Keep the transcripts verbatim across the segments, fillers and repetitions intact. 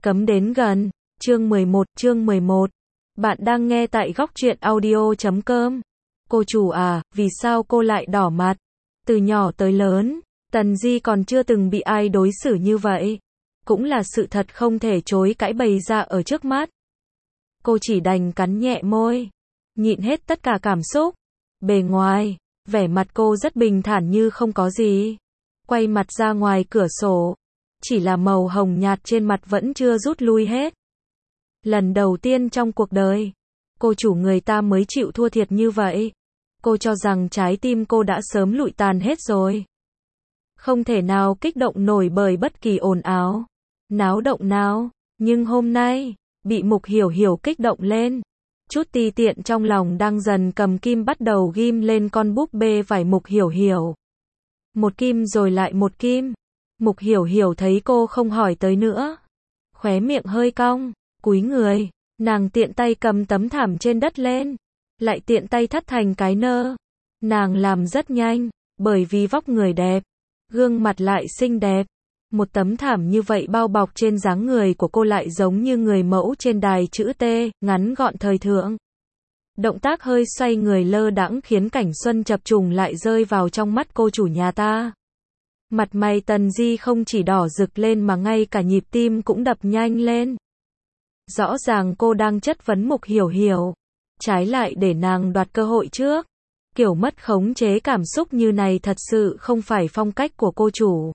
Cấm đến gần. Chương mười một, chương mười một. Bạn đang nghe tại góc truyện audio chấm com. Cô chủ à, vì sao cô lại đỏ mặt? Từ nhỏ tới lớn, Tần Di còn chưa từng bị ai đối xử như vậy. Cũng là sự thật không thể chối cãi bày ra ở trước mắt. Cô chỉ đành cắn nhẹ môi, nhịn hết tất cả cảm xúc. Bề ngoài, vẻ mặt cô rất bình thản như không có gì. Quay mặt ra ngoài cửa sổ, chỉ là màu hồng nhạt trên mặt vẫn chưa rút lui hết. Lần đầu tiên trong cuộc đời, cô chủ người ta mới chịu thua thiệt như vậy. Cô cho rằng trái tim cô đã sớm lụi tàn hết rồi. Không thể nào kích động nổi bởi bất kỳ ồn ào, náo động nào. Nhưng hôm nay, bị Mục Hiểu Hiểu kích động lên. Chút ti tiện trong lòng đang dần cầm kim bắt đầu ghim lên con búp bê vải Mục Hiểu Hiểu. Một kim rồi lại một kim. Mục Hiểu Hiểu thấy cô không hỏi tới nữa, khóe miệng hơi cong, cúi người, nàng tiện tay cầm tấm thảm trên đất lên, lại tiện tay thắt thành cái nơ. Nàng làm rất nhanh, bởi vì vóc người đẹp, gương mặt lại xinh đẹp. Một tấm thảm như vậy bao bọc trên dáng người của cô lại giống như người mẫu trên đài chữ T, ngắn gọn thời thượng. Động tác hơi xoay người lơ đãng khiến cảnh xuân chập trùng lại rơi vào trong mắt cô chủ nhà ta. Mặt mày Tần Di không chỉ đỏ rực lên mà ngay cả nhịp tim cũng đập nhanh lên. Rõ ràng cô đang chất vấn Mục Hiểu Hiểu, trái lại để nàng đoạt cơ hội trước. Kiểu mất khống chế cảm xúc như này thật sự không phải phong cách của cô chủ.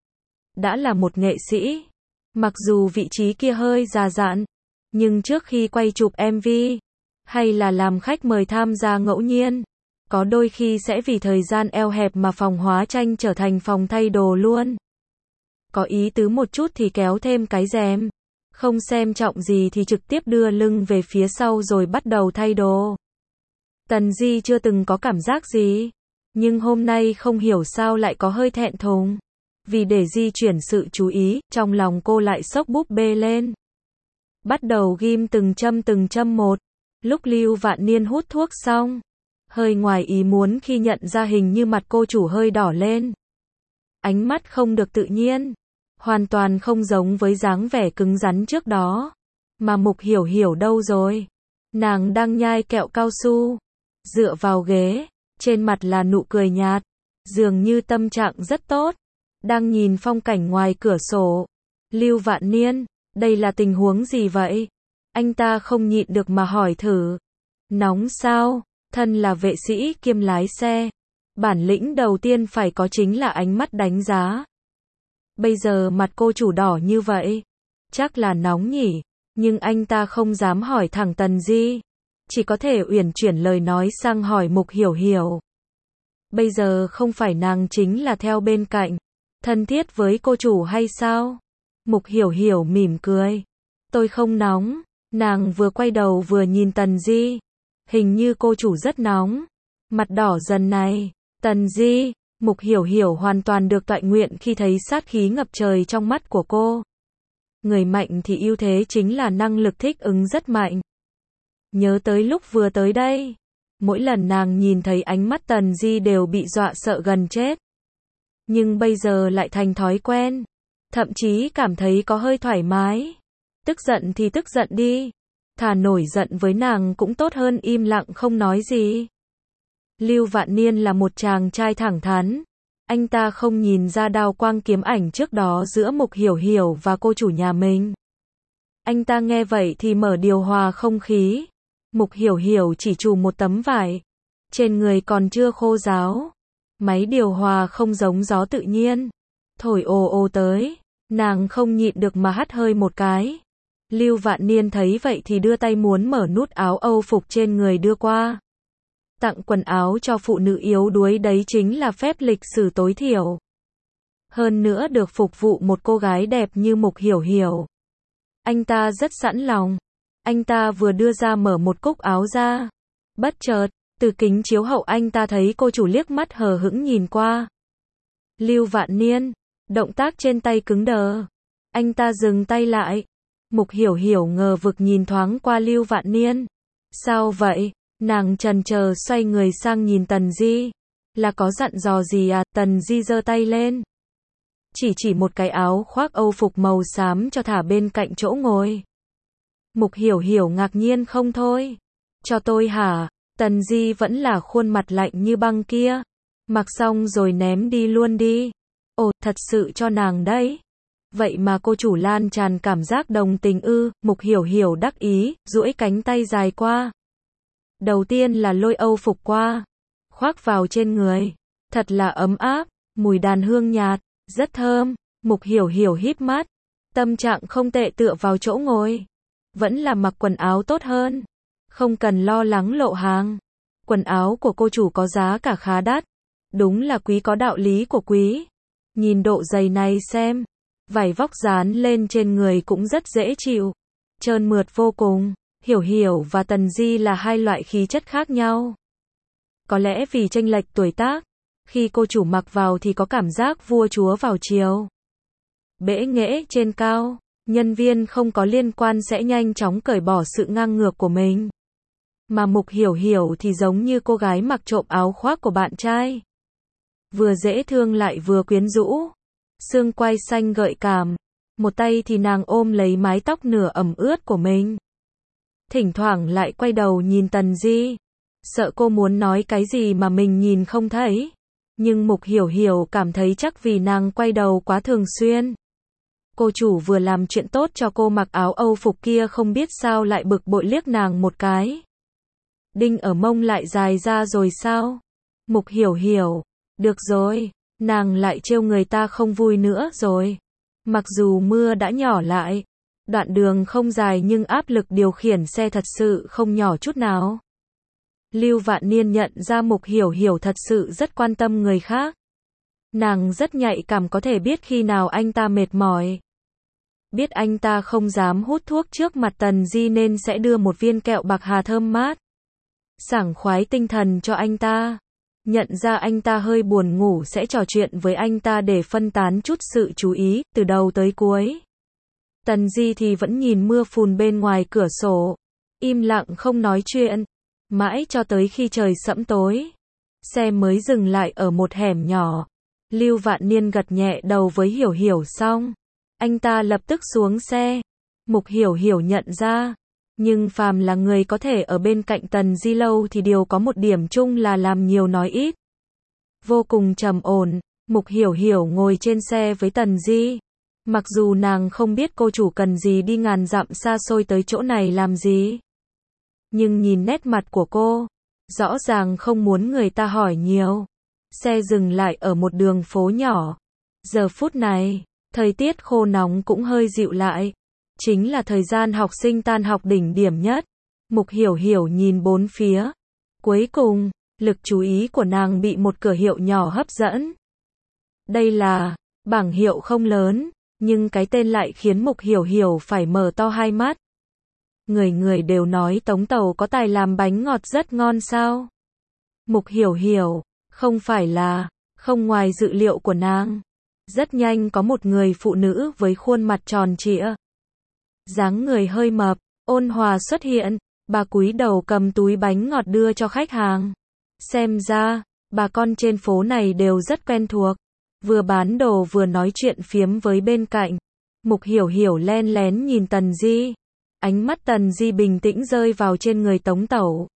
Đã là một nghệ sĩ, mặc dù vị trí kia hơi già dặn, nhưng trước khi quay chụp em vê, hay là làm khách mời tham gia ngẫu nhiên, có đôi khi sẽ vì thời gian eo hẹp mà phòng hóa tranh trở thành phòng thay đồ luôn. Có ý tứ một chút thì kéo thêm cái rèm, không xem trọng gì thì trực tiếp đưa lưng về phía sau rồi bắt đầu thay đồ. Tần Di chưa từng có cảm giác gì, nhưng hôm nay không hiểu sao lại có hơi thẹn thùng. Vì để di chuyển sự chú ý, trong lòng cô lại xốc búp bê lên. Bắt đầu ghim từng châm từng châm một. Lúc Lưu Vạn Niên hút thuốc xong, hơi ngoài ý muốn khi nhận ra hình như mặt cô chủ hơi đỏ lên. Ánh mắt không được tự nhiên, hoàn toàn không giống với dáng vẻ cứng rắn trước đó. Mà Mục Hiểu Hiểu đâu rồi? Nàng đang nhai kẹo cao su, dựa vào ghế, trên mặt là nụ cười nhạt, dường như tâm trạng rất tốt, đang nhìn phong cảnh ngoài cửa sổ. Lưu Vạn Niên, đây là tình huống gì vậy? Anh ta không nhịn được mà hỏi thử. Nóng sao? Thân là vệ sĩ kiêm lái xe, bản lĩnh đầu tiên phải có chính là ánh mắt đánh giá. Bây giờ mặt cô chủ đỏ như vậy, chắc là nóng nhỉ, nhưng anh ta không dám hỏi thẳng Tần Di, chỉ có thể uyển chuyển lời nói sang hỏi Mục Hiểu Hiểu. Bây giờ không phải nàng chính là theo bên cạnh, thân thiết với cô chủ hay sao? Mục Hiểu Hiểu mỉm cười. Tôi không nóng. Nàng vừa quay đầu vừa nhìn Tần Di. Hình như cô chủ rất nóng. Mặt đỏ dần này. Tần Di, Mục Hiểu Hiểu hoàn toàn được tọa nguyện khi thấy sát khí ngập trời trong mắt của cô. Người mạnh thì ưu thế chính là năng lực thích ứng rất mạnh. Nhớ tới lúc vừa tới đây, mỗi lần nàng nhìn thấy ánh mắt Tần Di đều bị dọa sợ gần chết. Nhưng bây giờ lại thành thói quen, thậm chí cảm thấy có hơi thoải mái. Tức giận thì tức giận đi, thà nổi giận với nàng cũng tốt hơn im lặng không nói gì. Lưu Vạn Niên là một chàng trai thẳng thắn, anh ta không nhìn ra đao quang kiếm ảnh trước đó giữa Mục Hiểu Hiểu và cô chủ nhà mình. Anh ta nghe vậy thì mở điều hòa không khí. Mục Hiểu Hiểu chỉ trù một tấm vải, trên người còn chưa khô ráo. Máy điều hòa không giống gió tự nhiên, thổi ồ ồ tới, nàng không nhịn được mà hắt hơi một cái. Lưu Vạn Niên thấy vậy thì đưa tay muốn mở nút áo Âu phục trên người đưa qua. Tặng quần áo cho phụ nữ yếu đuối đấy chính là phép lịch sử tối thiểu. Hơn nữa được phục vụ một cô gái đẹp như Mục Hiểu Hiểu. Anh ta rất sẵn lòng. Anh ta vừa đưa ra mở một cúc áo ra. Bất chợt, từ kính chiếu hậu anh ta thấy cô chủ liếc mắt hờ hững nhìn qua. Lưu Vạn Niên, động tác trên tay cứng đờ. Anh ta dừng tay lại. Mục Hiểu Hiểu ngờ vực nhìn thoáng qua Lưu Vạn Niên. Sao vậy? Nàng chần chờ xoay người sang nhìn Tần Di. Là có dặn dò gì à? Tần Di giơ tay lên. chỉ chỉ một cái áo khoác Âu phục màu xám cho thả bên cạnh chỗ ngồi. Mục Hiểu Hiểu ngạc nhiên không thôi. Cho tôi hả? Tần Di vẫn là khuôn mặt lạnh như băng kia. Mặc xong rồi ném đi luôn đi. Ồ, thật sự cho nàng đấy. Vậy mà cô chủ lan tràn cảm giác đồng tình ư? Mục Hiểu Hiểu đắc ý, duỗi cánh tay dài qua. Đầu tiên là lôi Âu phục qua, khoác vào trên người. Thật là ấm áp, mùi đàn hương nhạt, rất thơm. Mục Hiểu Hiểu híp mắt, tâm trạng không tệ tựa vào chỗ ngồi. Vẫn là mặc quần áo tốt hơn, không cần lo lắng lộ hàng. Quần áo của cô chủ có giá cả khá đắt, đúng là quý có đạo lý của quý. Nhìn độ dày này xem, vải vóc dán lên trên người cũng rất dễ chịu, trơn mượt vô cùng. Hiểu Hiểu và Tần Di là hai loại khí chất khác nhau. Có lẽ vì chênh lệch tuổi tác, khi cô chủ mặc vào thì có cảm giác vua chúa vào chiều. Bẽ nghễ trên cao, nhân viên không có liên quan sẽ nhanh chóng cởi bỏ sự ngang ngược của mình. Mà Mục Hiểu Hiểu thì giống như cô gái mặc trộm áo khoác của bạn trai. Vừa dễ thương lại vừa quyến rũ. Xương quai xanh gợi cảm. Một tay thì nàng ôm lấy mái tóc nửa ẩm ướt của mình. Thỉnh thoảng lại quay đầu nhìn Tần Di. Sợ cô muốn nói cái gì mà mình nhìn không thấy. Nhưng Mục Hiểu Hiểu cảm thấy chắc vì nàng quay đầu quá thường xuyên. Cô chủ vừa làm chuyện tốt cho cô mặc áo Âu phục kia không biết sao lại bực bội liếc nàng một cái. Đinh ở mông lại dài ra rồi sao? Mục Hiểu Hiểu. Được rồi, nàng lại trêu người ta không vui nữa rồi. Mặc dù mưa đã nhỏ lại, đoạn đường không dài nhưng áp lực điều khiển xe thật sự không nhỏ chút nào. Lưu Vạn Niên nhận ra Mục Hiểu Hiểu thật sự rất quan tâm người khác. Nàng rất nhạy cảm có thể biết khi nào anh ta mệt mỏi. Biết anh ta không dám hút thuốc trước mặt Tần Di nên sẽ đưa một viên kẹo bạc hà thơm mát, sảng khoái tinh thần cho anh ta. Nhận ra anh ta hơi buồn ngủ sẽ trò chuyện với anh ta để phân tán chút sự chú ý, từ đầu tới cuối. Tần Di thì vẫn nhìn mưa phùn bên ngoài cửa sổ, im lặng không nói chuyện, mãi cho tới khi trời sẫm tối. Xe mới dừng lại ở một hẻm nhỏ. Lưu Vạn Niên gật nhẹ đầu với Hiểu Hiểu xong, anh ta lập tức xuống xe. Mục Hiểu Hiểu nhận ra, nhưng phàm là người có thể ở bên cạnh Tần Di lâu thì đều có một điểm chung là làm nhiều nói ít. Vô cùng trầm ổn, Mục Hiểu Hiểu ngồi trên xe với Tần Di. Mặc dù nàng không biết cô chủ cần gì đi ngàn dặm xa xôi tới chỗ này làm gì. Nhưng nhìn nét mặt của cô, rõ ràng không muốn người ta hỏi nhiều. Xe dừng lại ở một đường phố nhỏ. Giờ phút này, thời tiết khô nóng cũng hơi dịu lại. Chính là thời gian học sinh tan học đỉnh điểm nhất. Mục Hiểu Hiểu nhìn bốn phía. Cuối cùng, lực chú ý của nàng bị một cửa hiệu nhỏ hấp dẫn. Đây là bảng hiệu không lớn, nhưng cái tên lại khiến Mục Hiểu Hiểu phải mở to hai mắt. Người người đều nói Tống Tàu có tài làm bánh ngọt rất ngon sao? Mục Hiểu Hiểu, không phải là, không ngoài dự liệu của nàng. Rất nhanh có một người phụ nữ với khuôn mặt tròn trịa, dáng người hơi mập, ôn hòa xuất hiện. Bà cúi đầu cầm túi bánh ngọt đưa cho khách hàng. Xem ra, bà con trên phố này đều rất quen thuộc. Vừa bán đồ vừa nói chuyện phiếm với bên cạnh. Mục Hiểu Hiểu len lén nhìn Tần Di. Ánh mắt Tần Di bình tĩnh rơi vào trên người Tống Tẩu.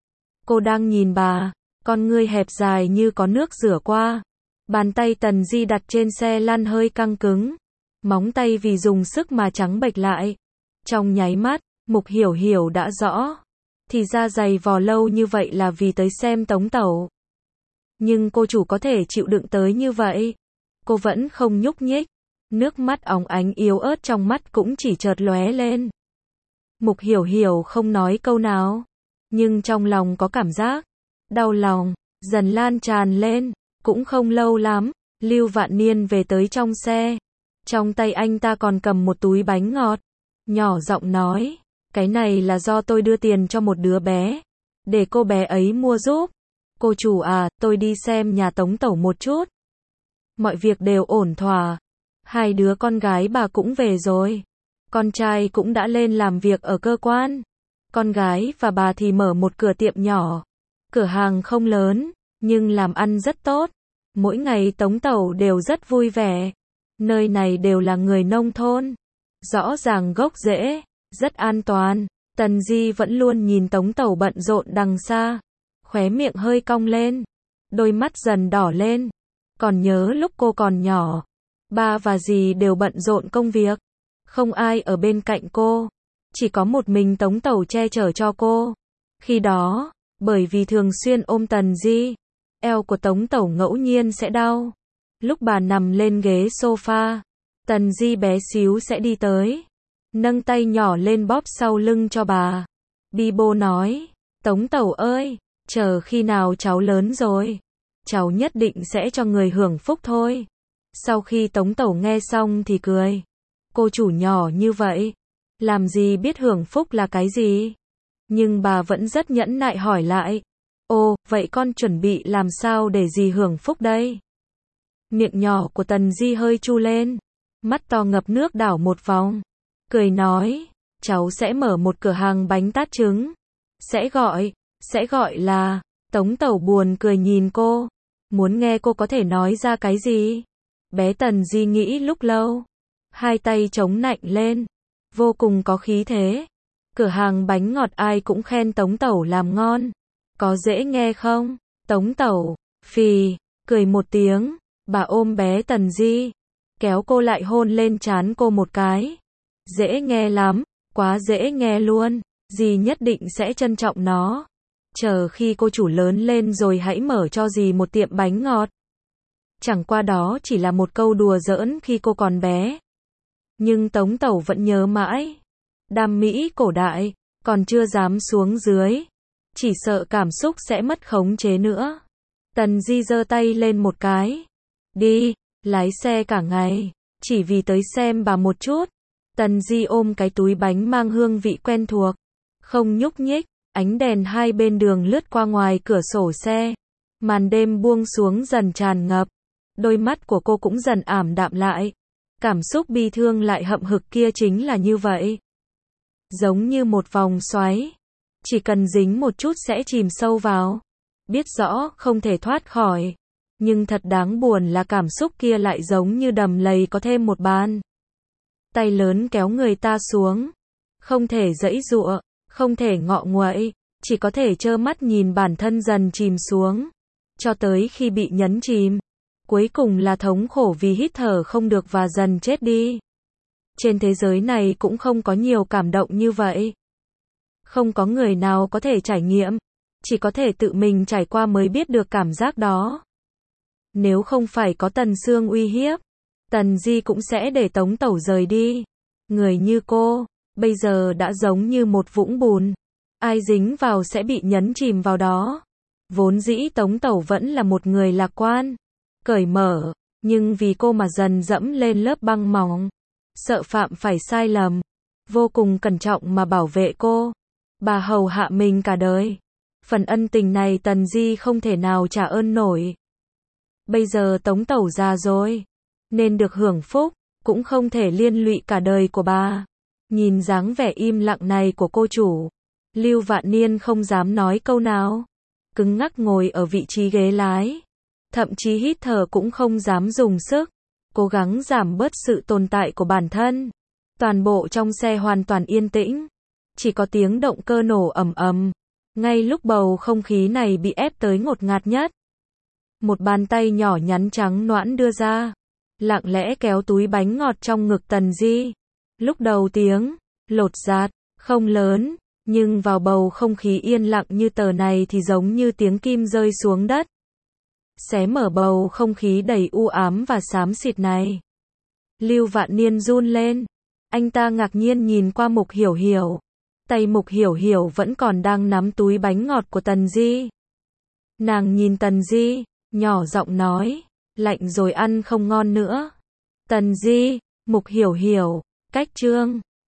Cô đang nhìn bà, con ngươi hẹp dài như có nước rửa qua. Bàn tay Tần Di đặt trên xe lăn hơi căng cứng. Móng tay vì dùng sức mà trắng bệch lại. Trong nháy mắt, Mục Hiểu Hiểu đã rõ. Thì ra giày vò lâu như vậy là vì tới xem Tống Tẩu. Nhưng cô chủ có thể chịu đựng tới như vậy. Cô vẫn không nhúc nhích. Nước mắt óng ánh yếu ớt trong mắt cũng chỉ chợt lóe lên. Mục Hiểu Hiểu không nói câu nào. Nhưng trong lòng có cảm giác đau lòng, dần lan tràn lên. Cũng không lâu lắm, Lưu Vạn Niên về tới trong xe. Trong tay anh ta còn cầm một túi bánh ngọt. Nhỏ giọng nói, cái này là do tôi đưa tiền cho một đứa bé, để cô bé ấy mua giúp. Cô chủ à, tôi đi xem nhà Tống Tẩu một chút. Mọi việc đều ổn thỏa. Hai đứa con gái bà cũng về rồi. Con trai cũng đã lên làm việc ở cơ quan. Con gái và bà thì mở một cửa tiệm nhỏ. Cửa hàng không lớn, nhưng làm ăn rất tốt. Mỗi ngày Tống Tẩu đều rất vui vẻ. Nơi này đều là người nông thôn. Rõ ràng gốc rễ, rất an toàn. Tần Di vẫn luôn nhìn Tống Tẩu bận rộn đằng xa. Khóe miệng hơi cong lên. Đôi mắt dần đỏ lên. Còn nhớ lúc cô còn nhỏ. Ba và dì đều bận rộn công việc. Không ai ở bên cạnh cô. Chỉ có một mình Tống Tẩu che chở cho cô. Khi đó, bởi vì thường xuyên ôm Tần Di, eo của Tống Tẩu ngẫu nhiên sẽ đau. Lúc bà nằm lên ghế sofa, Tần Di bé xíu sẽ đi tới, nâng tay nhỏ lên bóp sau lưng cho bà. Bi bô nói, Tống Tẩu ơi, chờ khi nào cháu lớn rồi, cháu nhất định sẽ cho người hưởng phúc thôi. Sau khi Tống Tẩu nghe xong thì cười. Cô chủ nhỏ như vậy, làm gì biết hưởng phúc là cái gì? Nhưng bà vẫn rất nhẫn nại hỏi lại. Ồ, vậy con chuẩn bị làm sao để dì hưởng phúc đây? Miệng nhỏ của Tần Di hơi chu lên, mắt to ngập nước đảo một vòng, cười nói, cháu sẽ mở một cửa hàng bánh tát trứng. Sẽ gọi, sẽ gọi là, Tống Tẩu buồn cười nhìn cô, muốn nghe cô có thể nói ra cái gì? Bé Tần Di nghĩ lúc lâu, hai tay chống nạnh lên, vô cùng có khí thế. Cửa hàng bánh ngọt ai cũng khen Tống Tẩu làm ngon. Có dễ nghe không? Tống Tẩu, phì, cười một tiếng, bà ôm bé Tần Di, kéo cô lại hôn lên trán cô một cái. Dễ nghe lắm, quá dễ nghe luôn, dì nhất định sẽ trân trọng nó. Chờ khi cô chủ lớn lên rồi hãy mở cho dì một tiệm bánh ngọt. Chẳng qua đó chỉ là một câu đùa giỡn khi cô còn bé. Nhưng Tống Tẩu vẫn nhớ mãi. Đam mỹ cổ đại, còn chưa dám xuống dưới. Chỉ sợ cảm xúc sẽ mất khống chế nữa. Tần Di giơ tay lên một cái. Đi, lái xe cả ngày, chỉ vì tới xem bà một chút. Tần Di ôm cái túi bánh mang hương vị quen thuộc. Không nhúc nhích, ánh đèn hai bên đường lướt qua ngoài cửa sổ xe. Màn đêm buông xuống dần tràn ngập. Đôi mắt của cô cũng dần ảm đạm lại. Cảm xúc bi thương lại hậm hực kia chính là như vậy. Giống như một vòng xoáy. Chỉ cần dính một chút sẽ chìm sâu vào. Biết rõ không thể thoát khỏi. Nhưng thật đáng buồn là cảm xúc kia lại giống như đầm lầy có thêm một bàn tay lớn kéo người ta xuống. Không thể giãy giụa, không thể ngọ nguậy, chỉ có thể trơ mắt nhìn bản thân dần chìm xuống. Cho tới khi bị nhấn chìm. Cuối cùng là thống khổ vì hít thở không được và dần chết đi. Trên thế giới này cũng không có nhiều cảm động như vậy. Không có người nào có thể trải nghiệm. Chỉ có thể tự mình trải qua mới biết được cảm giác đó. Nếu không phải có Tần Sương uy hiếp, Tần Di cũng sẽ để Tống Tẩu rời đi. Người như cô, bây giờ đã giống như một vũng bùn. Ai dính vào sẽ bị nhấn chìm vào đó. Vốn dĩ Tống Tẩu vẫn là một người lạc quan, cởi mở, nhưng vì cô mà dần dẫm lên lớp băng mỏng. Sợ phạm phải sai lầm, vô cùng cẩn trọng mà bảo vệ cô. Bà hầu hạ mình cả đời. Phần ân tình này Tần Di không thể nào trả ơn nổi. Bây giờ Tống Tẩu già rồi, nên được hưởng phúc, cũng không thể liên lụy cả đời của bà. Nhìn dáng vẻ im lặng này của cô chủ, Lưu Vạn Niên không dám nói câu nào. Cứng ngắc ngồi ở vị trí ghế lái. Thậm chí hít thở cũng không dám dùng sức. Cố gắng giảm bớt sự tồn tại của bản thân. Toàn bộ trong xe hoàn toàn yên tĩnh. Chỉ có tiếng động cơ nổ ầm ầm. Ngay lúc bầu không khí này bị ép tới ngột ngạt nhất. Một bàn tay nhỏ nhắn trắng nõn đưa ra. Lặng lẽ kéo túi bánh ngọt trong ngực Tần Di. Lúc đầu tiếng lột giạt, không lớn. Nhưng vào bầu không khí yên lặng như tờ này thì giống như tiếng kim rơi xuống đất. Xé mở bầu không khí đầy u ám và xám xịt này. Lưu Vạn Niên run lên. Anh ta ngạc nhiên nhìn qua Mục Hiểu Hiểu. Tay Mục Hiểu Hiểu vẫn còn đang nắm túi bánh ngọt của Tần Di. Nàng nhìn Tần Di, nhỏ giọng nói, lạnh rồi ăn không ngon nữa. Tần Di, Mục Hiểu Hiểu, cách chương.